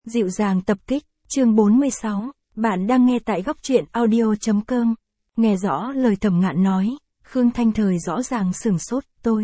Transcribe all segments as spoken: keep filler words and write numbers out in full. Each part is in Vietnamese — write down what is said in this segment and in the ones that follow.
Dịu dàng tập kích, chương bốn mươi sáu, bạn đang nghe tại góc truyện audio.com. Nghe rõ lời Thẩm Ngạn nói, Khương Thanh Thời rõ ràng sửng sốt, tôi.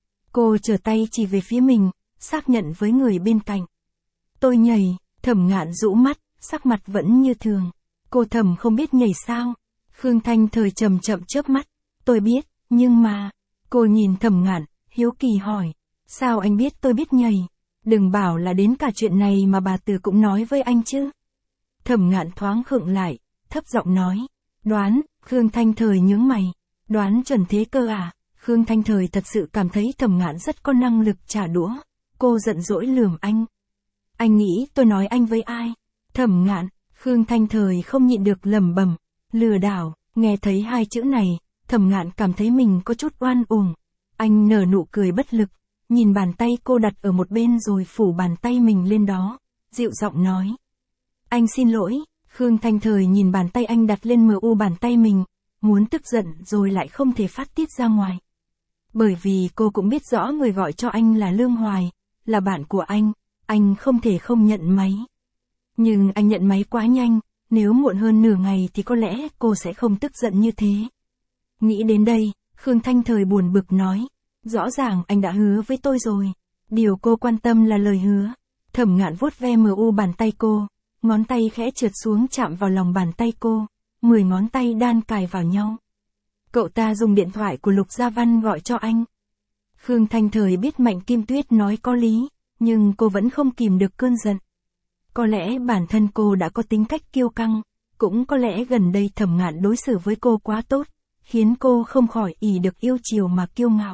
Cô trở tay chỉ về phía mình, xác nhận với người bên cạnh. Tôi nhảy, Thẩm Ngạn rũ mắt, sắc mặt vẫn như thường. Cô Thẩm không biết nhảy sao? Khương Thanh Thời chậm chậm chớp mắt. Tôi biết, nhưng mà... Cô nhìn Thẩm Ngạn, hiếu kỳ hỏi. Sao anh biết tôi biết nhảy? Đừng bảo là đến cả chuyện này mà bà Từ cũng nói với anh chứ. Thẩm Ngạn thoáng khựng lại, thấp giọng nói. Đoán, Khương Thanh Thời nhướng mày. Đoán chuẩn thế cơ à? Khương Thanh Thời thật sự cảm thấy Thẩm Ngạn rất có năng lực trả đũa. Cô giận dỗi lườm anh. Anh nghĩ tôi nói anh với ai? Thẩm Ngạn, Khương Thanh Thời không nhịn được lẩm bẩm. Lừa đảo, nghe thấy hai chữ này, Thẩm Ngạn cảm thấy mình có chút oan uổng. Anh nở nụ cười bất lực, nhìn bàn tay cô đặt ở một bên rồi phủ bàn tay mình lên đó, dịu giọng nói. Anh xin lỗi. Khương Thanh Thời nhìn bàn tay anh đặt lên mờ u bàn tay mình, muốn tức giận rồi lại không thể phát tiết ra ngoài. Bởi vì cô cũng biết rõ người gọi cho anh là Lương Hoài, là bạn của anh, anh không thể không nhận máy. Nhưng anh nhận máy quá nhanh, nếu muộn hơn nửa ngày thì có lẽ cô sẽ không tức giận như thế. Nghĩ đến đây, Khương Thanh Thời buồn bực nói. Rõ ràng anh đã hứa với tôi rồi. Điều cô quan tâm là lời hứa. Thẩm Ngạn vuốt ve mờ u bàn tay cô, ngón tay khẽ trượt xuống chạm vào lòng bàn tay cô, mười ngón tay đan cài vào nhau. Cậu ta dùng điện thoại của Lục Gia Văn gọi cho anh. Khương Thanh Thời biết Mạnh Kim Tuyết nói có lý, nhưng cô vẫn không kìm được cơn giận. Có lẽ bản thân cô đã có tính cách kiêu căng, cũng có lẽ gần đây Thẩm Ngạn đối xử với cô quá tốt, khiến cô không khỏi ỷ được yêu chiều mà kiêu ngạo.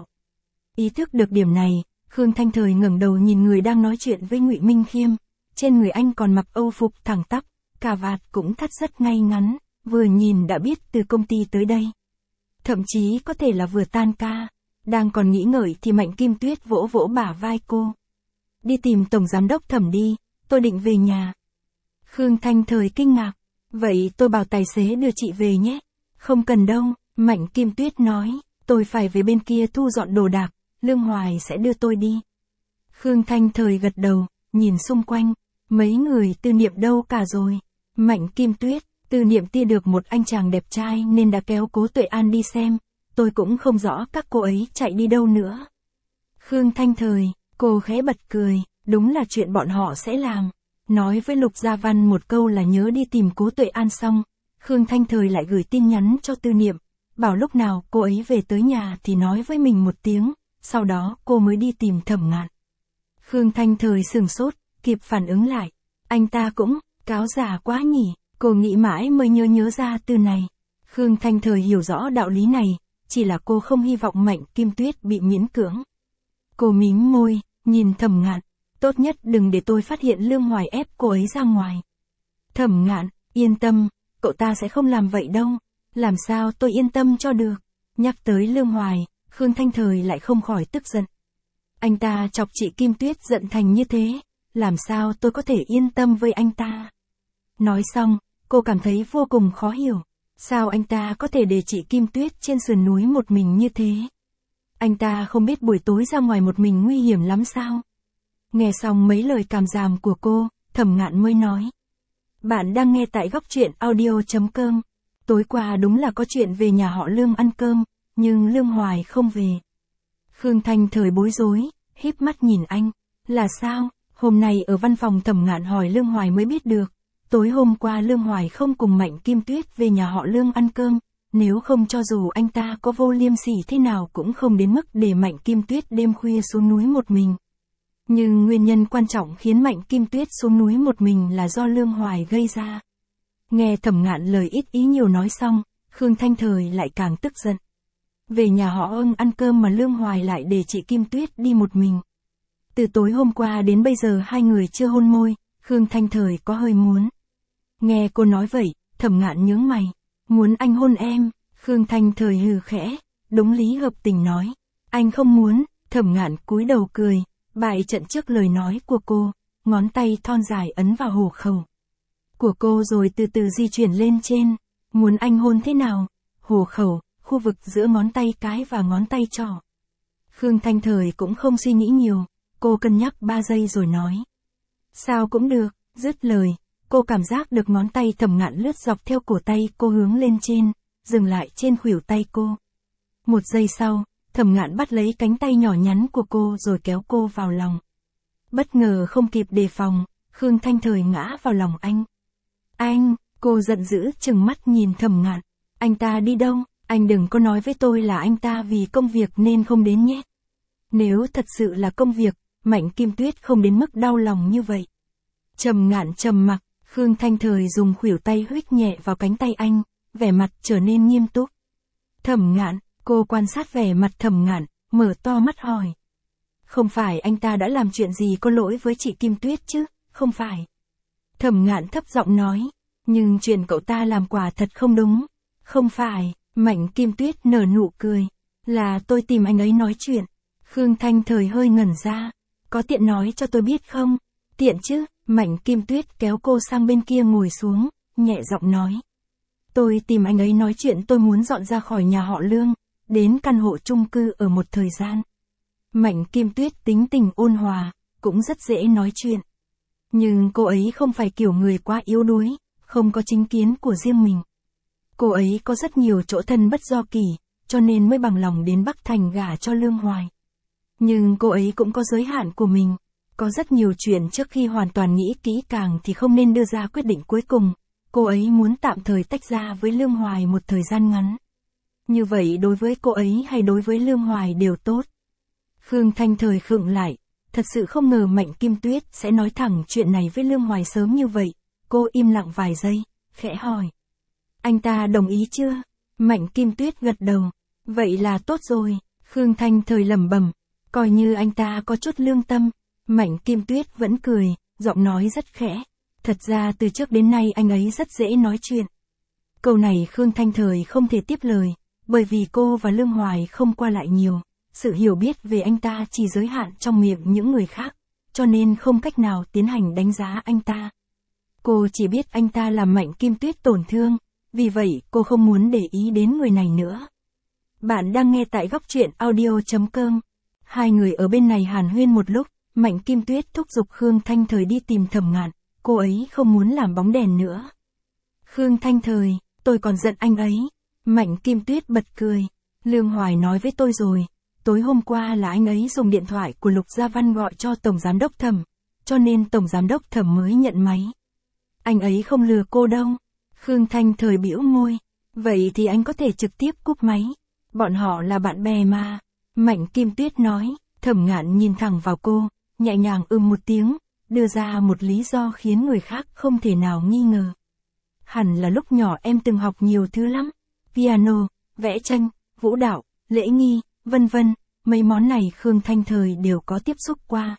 Ý thức được điểm này, Khương Thanh Thời ngẩng đầu nhìn người đang nói chuyện với Ngụy Minh Khiêm, trên người anh còn mặc âu phục thẳng tắp, cà vạt cũng thắt rất ngay ngắn, vừa nhìn đã biết từ công ty tới đây. Thậm chí có thể là vừa tan ca, đang còn nghĩ ngợi thì Mạnh Kim Tuyết vỗ vỗ bả vai cô. Đi tìm Tổng Giám đốc Thẩm đi, tôi định về nhà. Khương Thanh Thời kinh ngạc, vậy tôi bảo tài xế đưa chị về nhé. Không cần đâu, Mạnh Kim Tuyết nói, tôi phải về bên kia thu dọn đồ đạc. Lương Hoài sẽ đưa tôi đi. Khương Thanh Thời gật đầu, nhìn xung quanh, mấy người Tư Niệm đâu cả rồi. Mạnh Kim Tuyết, Tư Niệm tia được một anh chàng đẹp trai nên đã kéo Cố Tuệ An đi xem, tôi cũng không rõ các cô ấy chạy đi đâu nữa. Khương Thanh Thời, cô khẽ bật cười, đúng là chuyện bọn họ sẽ làm. Nói với Lục Gia Văn một câu là nhớ đi tìm Cố Tuệ An xong, Khương Thanh Thời lại gửi tin nhắn cho Tư Niệm, bảo lúc nào cô ấy về tới nhà thì nói với mình một tiếng. Sau đó cô mới đi tìm Thẩm Ngạn. Khương Thanh Thời sửng sốt, kịp phản ứng lại. Anh ta cũng, cáo già quá nhỉ, cô nghĩ mãi mới nhớ nhớ ra từ này. Khương Thanh Thời hiểu rõ đạo lý này, chỉ là cô không hy vọng Mạnh Kim Tuyết bị miễn cưỡng. Cô mím môi, nhìn Thẩm Ngạn, tốt nhất đừng để tôi phát hiện Lương Hoài ép cô ấy ra ngoài. Thẩm Ngạn, yên tâm, cậu ta sẽ không làm vậy đâu, làm sao tôi yên tâm cho được. Nhắc tới Lương Hoài, Khương Thanh Thời lại không khỏi tức giận. Anh ta chọc chị Kim Tuyết giận thành như thế, làm sao tôi có thể yên tâm với anh ta? Nói xong, cô cảm thấy vô cùng khó hiểu. Sao anh ta có thể để chị Kim Tuyết trên sườn núi một mình như thế? Anh ta không biết buổi tối ra ngoài một mình nguy hiểm lắm sao? Nghe xong mấy lời càm ràm của cô, Thẩm Ngạn mới nói. Bạn đang nghe tại góc truyện audio.com. Tối qua đúng là có chuyện về nhà họ Lương ăn cơm. Nhưng Lương Hoài không về. Khương Thanh Thời bối rối, híp mắt nhìn anh. Là sao? Hôm nay ở văn phòng Thẩm Ngạn hỏi Lương Hoài mới biết được. Tối hôm qua Lương Hoài không cùng Mạnh Kim Tuyết về nhà họ Lương ăn cơm. Nếu không cho dù anh ta có vô liêm sỉ thế nào cũng không đến mức để Mạnh Kim Tuyết đêm khuya xuống núi một mình. Nhưng nguyên nhân quan trọng khiến Mạnh Kim Tuyết xuống núi một mình là do Lương Hoài gây ra. Nghe Thẩm Ngạn lời ít ý nhiều nói xong, Khương Thanh Thời lại càng tức giận. Về nhà họ Ưng ăn cơm mà Lương Hoài lại để chị Kim Tuyết đi một mình. Từ tối hôm qua đến bây giờ hai người chưa hôn môi, Khương Thanh Thời có hơi muốn. Nghe cô nói vậy, Thẩm Ngạn nhướng mày. Muốn anh hôn em? Khương Thanh Thời hừ khẽ, đúng lý hợp tình nói. Anh không muốn. Thẩm Ngạn cúi đầu cười, bại trận trước lời nói của cô, ngón tay thon dài ấn vào hổ khẩu của cô rồi từ từ di chuyển lên trên. Muốn anh hôn thế nào? Hổ khẩu, khu vực giữa ngón tay cái và ngón tay trỏ. Khương Thanh Thời cũng không suy nghĩ nhiều, cô cân nhắc ba giây rồi nói. Sao cũng được, Dứt lời, cô cảm giác được ngón tay Thẩm Ngạn lướt dọc theo cổ tay cô hướng lên trên, dừng lại trên khuỷu tay cô. Một giây sau, Thẩm Ngạn bắt lấy cánh tay nhỏ nhắn của cô rồi kéo cô vào lòng. Bất ngờ không kịp đề phòng, Khương Thanh Thời ngã vào lòng anh. Anh, cô giận dữ trừng mắt nhìn Thẩm Ngạn. Anh ta đi đâu? Anh đừng có nói với tôi là anh ta vì công việc nên không đến nhé. Nếu thật sự là công việc, Mạnh Kim Tuyết không đến mức đau lòng như vậy. Trầm Ngạn trầm mặc, Khương Thanh Thời dùng khuỷu tay huých nhẹ vào cánh tay anh, vẻ mặt trở nên nghiêm túc. Thẩm Ngạn, cô quan sát vẻ mặt Thẩm Ngạn, mở to mắt hỏi. Không phải anh ta đã làm chuyện gì có lỗi với chị Kim Tuyết chứ, không phải. Thẩm Ngạn thấp giọng nói, nhưng chuyện cậu ta làm quả thật không đúng. Không phải, Mạnh Kim Tuyết nở nụ cười, là tôi tìm anh ấy nói chuyện. Khương Thanh Thời hơi ngẩn ra, có tiện nói cho tôi biết không? Tiện chứ, Mạnh Kim Tuyết kéo cô sang bên kia ngồi xuống, nhẹ giọng nói. Tôi tìm anh ấy nói chuyện tôi muốn dọn ra khỏi nhà họ Lương, đến căn hộ chung cư ở một thời gian. Mạnh Kim Tuyết tính tình ôn hòa, cũng rất dễ nói chuyện. Nhưng cô ấy không phải kiểu người quá yếu đuối, không có chính kiến của riêng mình. Cô ấy có rất nhiều chỗ thân bất do kỳ, cho nên mới bằng lòng đến Bắc Thành gả cho Lương Hoài. Nhưng cô ấy cũng có giới hạn của mình. Có rất nhiều chuyện trước khi hoàn toàn nghĩ kỹ càng thì không nên đưa ra quyết định cuối cùng. Cô ấy muốn tạm thời tách ra với Lương Hoài một thời gian ngắn. Như vậy đối với cô ấy hay đối với Lương Hoài đều tốt. Khương Thanh Thời khựng lại. Thật sự không ngờ Mạnh Kim Tuyết sẽ nói thẳng chuyện này với Lương Hoài sớm như vậy. Cô im lặng vài giây, khẽ hỏi. Anh ta đồng ý chưa? Mạnh Kim Tuyết gật đầu. Vậy là tốt rồi. Khương Thanh Thời lẩm bẩm. Coi như anh ta có chút lương tâm. Mạnh Kim Tuyết vẫn cười, giọng nói rất khẽ. Thật ra từ trước đến nay anh ấy rất dễ nói chuyện. Câu này Khương Thanh Thời không thể tiếp lời, bởi vì cô và Lương Hoài không qua lại nhiều. Sự hiểu biết về anh ta chỉ giới hạn trong miệng những người khác, cho nên không cách nào tiến hành đánh giá anh ta. Cô chỉ biết anh ta làm Mạnh Kim Tuyết tổn thương, vì vậy cô không muốn để ý đến người này nữa. Bạn đang nghe tại góc truyện audio chấm com. Hai người ở bên này hàn huyên một lúc, Mạnh Kim Tuyết thúc giục Khương Thanh Thời đi tìm Thẩm Ngạn, cô ấy không muốn làm bóng đèn nữa. Khương Thanh Thời, tôi còn giận anh ấy. Mạnh Kim Tuyết bật cười. Lương Hoài nói với tôi rồi, tối hôm qua là anh ấy dùng điện thoại của Lục Gia Văn gọi cho Tổng Giám đốc Thẩm, cho nên Tổng Giám đốc Thẩm mới nhận máy. Anh ấy không lừa cô đâu. Khương Thanh Thời bĩu môi. Vậy thì anh có thể trực tiếp cúp máy. Bọn họ là bạn bè mà. Mạnh Kim Tuyết nói. Thẩm Ngạn nhìn thẳng vào cô, nhẹ nhàng ưm một tiếng, đưa ra một lý do khiến người khác không thể nào nghi ngờ. Hẳn là lúc nhỏ em từng học nhiều thứ lắm. Piano, vẽ tranh, vũ đạo, lễ nghi, vân vân. Mấy món này Khương Thanh Thời đều có tiếp xúc qua.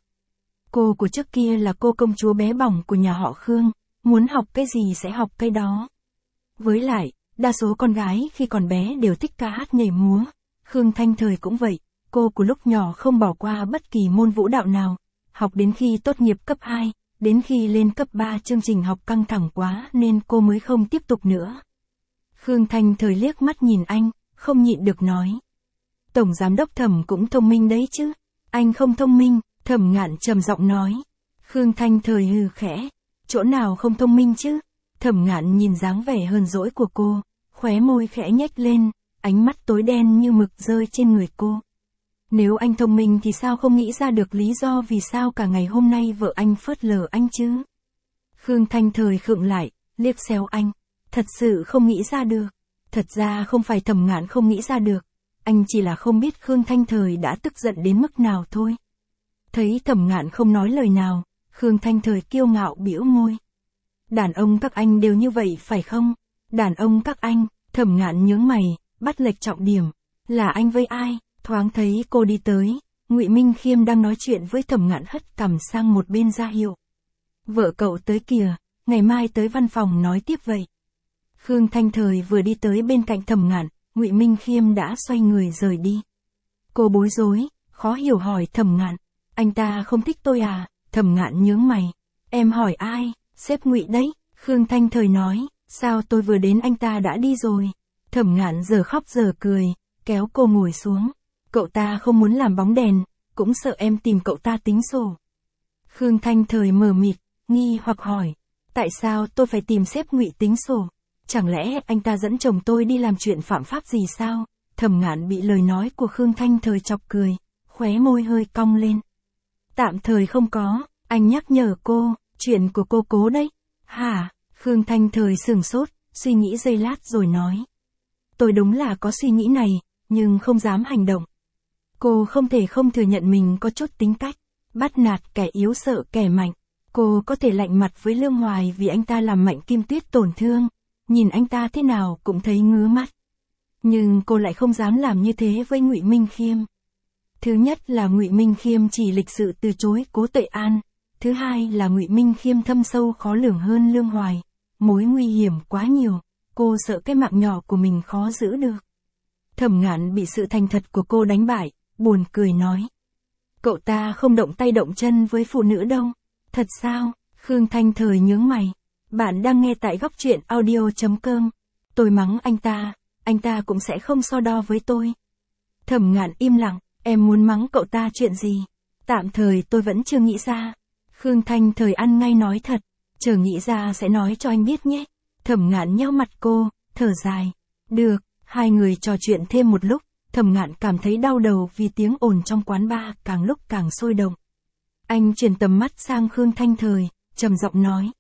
Cô của trước kia là cô công chúa bé bỏng của nhà họ Khương, muốn học cái gì sẽ học cái đó. Với lại, đa số con gái khi còn bé đều thích ca hát nhảy múa. Khương Thanh Thời cũng vậy, cô của lúc nhỏ không bỏ qua bất kỳ môn vũ đạo nào. Học đến khi tốt nghiệp cấp hai, đến khi lên cấp ba chương trình học căng thẳng quá nên cô mới không tiếp tục nữa. Khương Thanh Thời liếc mắt nhìn anh, không nhịn được nói. Tổng Giám đốc Thẩm cũng thông minh đấy chứ. Anh không thông minh, Thẩm Ngạn trầm giọng nói. Khương Thanh Thời hừ khẽ. Chỗ nào không thông minh chứ? Thẩm Ngạn nhìn dáng vẻ hờn dỗi của cô, khóe môi khẽ nhếch lên, ánh mắt tối đen như mực rơi trên người cô. Nếu anh thông minh thì sao không nghĩ ra được lý do vì sao cả ngày hôm nay vợ anh phớt lờ anh chứ? Khương Thanh Thời khựng lại, liếc xéo anh. Thật sự không nghĩ ra được. Thật ra không phải Thẩm Ngạn không nghĩ ra được. Anh chỉ là không biết Khương Thanh Thời đã tức giận đến mức nào thôi. Thấy Thẩm Ngạn không nói lời nào, Khương Thanh Thời kiêu ngạo bĩu môi. Đàn ông các anh đều như vậy phải không? Đàn ông các anh, Thẩm Ngạn nhướng mày, bắt lệch trọng điểm. Là anh với ai? Thoáng thấy cô đi tới, Ngụy Minh Khiêm đang nói chuyện với Thẩm Ngạn hất cằm sang một bên ra hiệu. Vợ cậu tới kìa, ngày mai tới văn phòng nói tiếp vậy. Khương Thanh Thời vừa đi tới bên cạnh Thẩm Ngạn, Ngụy Minh Khiêm đã xoay người rời đi. Cô bối rối, khó hiểu hỏi Thẩm Ngạn, anh ta không thích tôi à? Thẩm Ngạn nhướng mày, em hỏi ai? Sếp Ngụy đấy. Khương Thanh Thời nói, sao tôi vừa đến anh ta đã đi rồi? Thẩm Ngạn giờ khóc giờ cười, kéo cô ngồi xuống. Cậu ta không muốn làm bóng đèn, cũng sợ em tìm cậu ta tính sổ. Khương Thanh Thời mờ mịt, nghi hoặc hỏi, Tại sao tôi phải tìm sếp Ngụy tính sổ? Chẳng lẽ anh ta dẫn chồng tôi đi làm chuyện phạm pháp gì sao? Thẩm Ngạn bị lời nói của Khương Thanh Thời chọc cười, khóe môi hơi cong lên. Tạm thời không có, anh nhắc nhở cô, chuyện của cô Cố đấy. Hả? Khương Thanh Thời sửng sốt, suy nghĩ giây lát rồi nói. Tôi đúng là có suy nghĩ này, nhưng không dám hành động. Cô không thể không thừa nhận mình có chút tính cách, bắt nạt kẻ yếu sợ kẻ mạnh. Cô có thể lạnh mặt với Lương Hoài vì anh ta làm Mạnh Kim Tuyết tổn thương, nhìn anh ta thế nào cũng thấy ngứa mắt. Nhưng cô lại không dám làm như thế với Ngụy Minh Khiêm. Thứ nhất là Ngụy Minh Khiêm chỉ lịch sự từ chối Cố Tuệ An, thứ hai là Ngụy Minh Khiêm thâm sâu khó lường hơn Lương Hoài, mối nguy hiểm quá nhiều, cô sợ cái mạng nhỏ của mình khó giữ được. Thẩm Ngạn bị sự thành thật của cô đánh bại, buồn cười nói. Cậu ta không động tay động chân với phụ nữ đâu. Thật sao? Khương Thanh Thời nhướng mày. Bạn đang nghe tại góc truyện audio chấm com. Tôi mắng anh ta, anh ta cũng sẽ không so đo với tôi. Thẩm Ngạn im lặng, em muốn mắng cậu ta chuyện gì? Tạm thời tôi vẫn chưa nghĩ ra. Khương Thanh Thời ăn ngay nói thật, chờ nghĩ ra sẽ nói cho anh biết nhé. Thẩm Ngạn nheo mặt cô, thở dài. Được, hai người trò chuyện thêm một lúc, Thẩm Ngạn cảm thấy đau đầu vì tiếng ồn trong quán bar càng lúc càng sôi động. Anh chuyển tầm mắt sang Khương Thanh Thời, trầm giọng nói.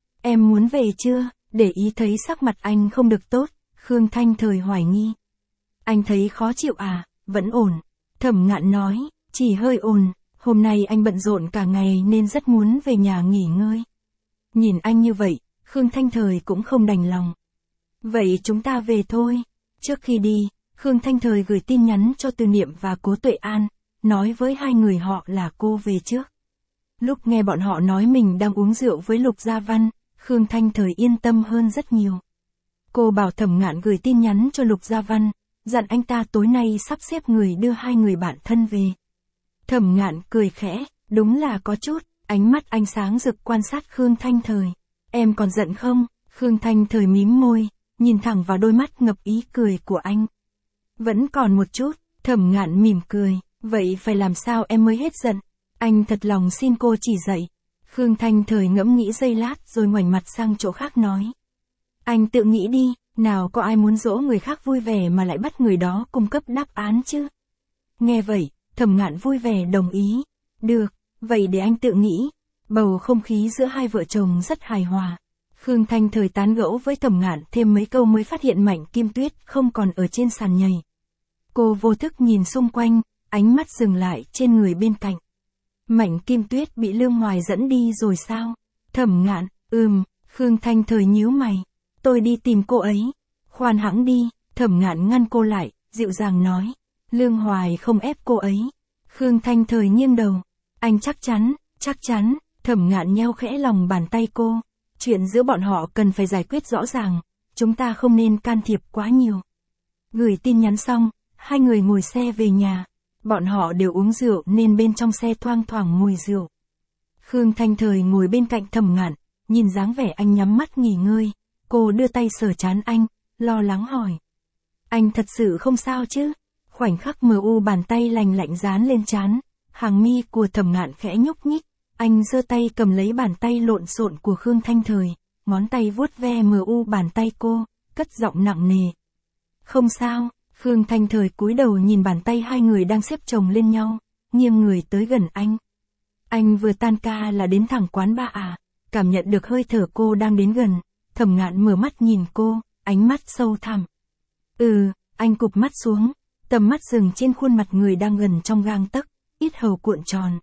Em muốn về chưa? Để ý thấy sắc mặt anh không được tốt, Khương Thanh Thời hoài nghi. Anh thấy khó chịu à? Vẫn ổn. Thẩm Ngạn nói, chỉ hơi ổn, hôm nay anh bận rộn cả ngày nên rất muốn về nhà nghỉ ngơi. Nhìn anh như vậy, Khương Thanh Thời cũng không đành lòng. Vậy chúng ta về thôi. Trước khi đi, Khương Thanh Thời gửi tin nhắn cho Từ Niệm và Cố Tuệ An, nói với hai người họ là cô về trước. Lúc nghe bọn họ nói mình đang uống rượu với Lục Gia Văn, Khương Thanh Thời yên tâm hơn rất nhiều. Cô bảo Thẩm Ngạn gửi tin nhắn cho Lục Gia Văn, dặn anh ta tối nay sắp xếp người đưa hai người bạn thân về. Thẩm Ngạn cười khẽ, đúng là có chút, ánh mắt anh sáng rực quan sát Khương Thanh Thời. Em còn giận không? Khương Thanh Thời mím môi, nhìn thẳng vào đôi mắt ngập ý cười của anh. Vẫn còn một chút, Thẩm Ngạn mỉm cười, vậy phải làm sao em mới hết giận? Anh thật lòng xin cô chỉ dạy. Khương Thanh Thời ngẫm nghĩ giây lát rồi ngoảnh mặt sang chỗ khác nói. Anh tự nghĩ đi, nào có ai muốn dỗ người khác vui vẻ mà lại bắt người đó cung cấp đáp án chứ? Nghe vậy, Thẩm Ngạn vui vẻ đồng ý. Được, vậy để anh tự nghĩ. Bầu không khí giữa hai vợ chồng rất hài hòa. Khương Thanh Thời tán gẫu với Thẩm Ngạn thêm mấy câu mới phát hiện Mạnh Kim Tuyết không còn ở trên sàn nhảy. Cô vô thức nhìn xung quanh, ánh mắt dừng lại trên người bên cạnh. Mạnh Kim Tuyết bị Lương Hoài dẫn đi rồi sao? Thẩm Ngạn, ừm, Khương Thanh Thời nhíu mày. Tôi đi tìm cô ấy. Khoan hãng đi, Thẩm Ngạn ngăn cô lại, dịu dàng nói. Lương Hoài không ép cô ấy. Khương Thanh Thời nghiêng đầu. Anh chắc chắn, chắc chắn, Thẩm Ngạn nheo khẽ lòng bàn tay cô. Chuyện giữa bọn họ cần phải giải quyết rõ ràng, chúng ta không nên can thiệp quá nhiều. Gửi tin nhắn xong, hai người ngồi xe về nhà. Bọn họ đều uống rượu nên bên trong xe thoang thoảng mùi rượu. Khương Thanh Thời ngồi bên cạnh Thẩm Ngạn, nhìn dáng vẻ anh nhắm mắt nghỉ ngơi. Cô đưa tay sờ trán anh, lo lắng hỏi. Anh thật sự không sao chứ? Khoảnh khắc mờ u bàn tay lành lạnh dán lên trán, hàng mi của Thẩm Ngạn khẽ nhúc nhích. Anh giơ tay cầm lấy bàn tay lộn xộn của Khương Thanh Thời, ngón tay vuốt ve mờ u bàn tay cô, cất giọng nặng nề. Không sao. Khương Thanh Thời cúi đầu nhìn bàn tay hai người đang xếp chồng lên nhau, nghiêng người tới gần anh. Anh vừa tan ca là đến thẳng quán bar à? Cảm nhận được hơi thở cô đang đến gần, Thẩm Ngạn mở mắt nhìn cô, ánh mắt sâu thẳm. Ừ, anh cụp mắt xuống, tầm mắt dừng trên khuôn mặt người đang gần trong gang tấc, yết hầu cuộn tròn.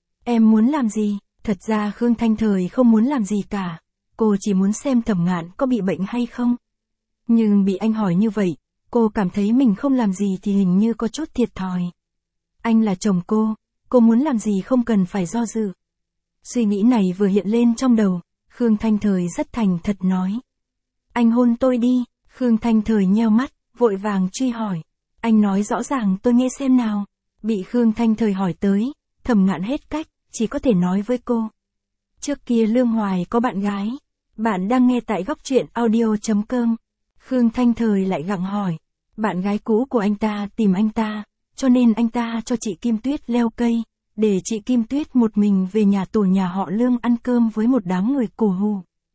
Em muốn làm gì? Thật ra Khương Thanh Thời không muốn làm gì cả, cô chỉ muốn xem Thẩm Ngạn có bị bệnh hay không. Nhưng bị anh hỏi như vậy, cô cảm thấy mình không làm gì thì hình như có chút thiệt thòi. Anh là chồng cô, cô muốn làm gì không cần phải do dự. Suy nghĩ này vừa hiện lên trong đầu, Khương Thanh Thời rất thành thật nói. Anh hôn tôi đi. Khương Thanh Thời nheo mắt, vội vàng truy hỏi. Anh nói rõ ràng tôi nghe xem nào. Bị Khương Thanh Thời hỏi tới, Thẩm Ngạn hết cách, chỉ có thể nói với cô. Trước kia Lương Hoài có bạn gái. Bạn đang nghe tại góc truyện audio chấm com. Khương Thanh Thời lại gặng hỏi. Bạn gái cũ của anh ta tìm anh ta, cho nên anh ta cho chị Kim Tuyết leo cây, để chị Kim Tuyết một mình về nhà tổ nhà họ Lương ăn cơm với một đám người cổ hủ.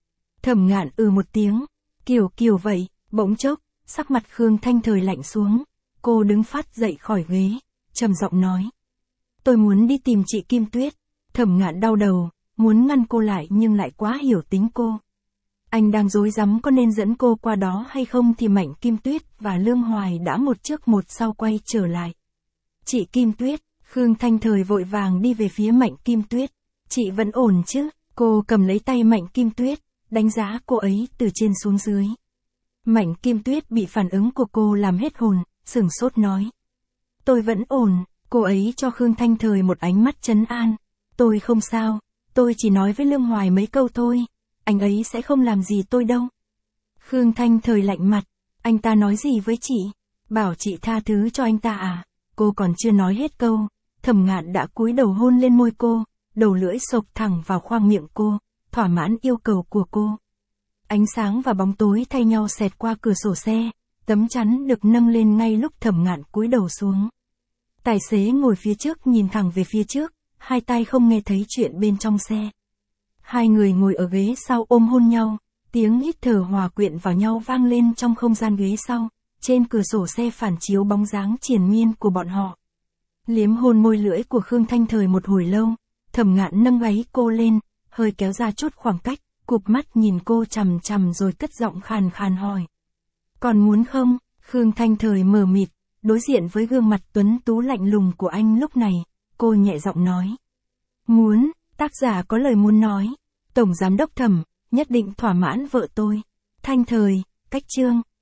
Thẩm Ngạn ừ một tiếng. Kiểu kiểu vậy, bỗng chốc, sắc mặt Khương Thanh Thời lạnh xuống. Cô đứng phát dậy khỏi ghế, trầm giọng nói. Tôi muốn đi tìm chị Kim Tuyết. Thẩm Ngạn đau đầu, muốn ngăn cô lại nhưng lại quá hiểu tính cô. Anh đang rối rắm có nên dẫn cô qua đó hay không thì Mạnh Kim Tuyết và Lương Hoài đã một trước một sau quay trở lại. Chị Kim Tuyết, Khương Thanh Thời vội vàng đi về phía Mạnh Kim Tuyết. Chị vẫn ổn chứ? Cô cầm lấy tay Mạnh Kim Tuyết, đánh giá cô ấy từ trên xuống dưới. Mạnh Kim Tuyết bị phản ứng của cô làm hết hồn, sửng sốt nói. Tôi vẫn ổn, cô ấy cho Khương Thanh Thời một ánh mắt trấn an. Tôi không sao, tôi chỉ nói với Lương Hoài mấy câu thôi, anh ấy sẽ không làm gì tôi đâu. Khương Thanh Thời lạnh mặt, anh ta nói gì với chị? Bảo chị tha thứ cho anh ta à? Cô còn chưa nói hết câu, Thẩm Ngạn đã cúi đầu hôn lên môi cô, đầu lưỡi xộc thẳng vào khoang miệng cô, thỏa mãn yêu cầu của cô. Ánh sáng và bóng tối thay nhau xẹt qua cửa sổ xe, tấm chắn được nâng lên ngay lúc Thẩm Ngạn cúi đầu xuống. Tài xế ngồi phía trước nhìn thẳng về phía trước, hai tay không nghe thấy chuyện bên trong xe. Hai người ngồi ở ghế sau ôm hôn nhau, tiếng hít thở hòa quyện vào nhau vang lên trong không gian ghế sau, trên cửa sổ xe phản chiếu bóng dáng triền miên của bọn họ. Liếm hôn môi lưỡi của Khương Thanh Thời một hồi lâu, Thẩm Ngạn nâng gáy cô lên, hơi kéo ra chút khoảng cách, cụp mắt nhìn cô chằm chằm rồi cất giọng khàn khàn hỏi. Còn muốn không? Khương Thanh Thời mờ mịt, đối diện với gương mặt tuấn tú lạnh lùng của anh lúc này, cô nhẹ giọng nói. Muốn, tác giả có lời muốn nói. Tổng giám đốc Thẩm, nhất định thỏa mãn vợ tôi. Thanh Thời, cách chương.